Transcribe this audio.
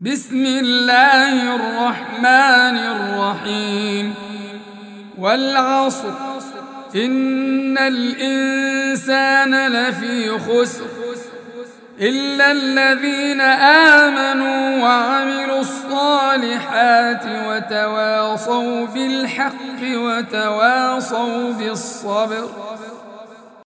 بسم الله الرحمن الرحيم والعصر إن الإنسان لفي خسر إلا الذين آمنوا وعملوا الصالحات وتواصوا بالحق وتواصوا بالصبر.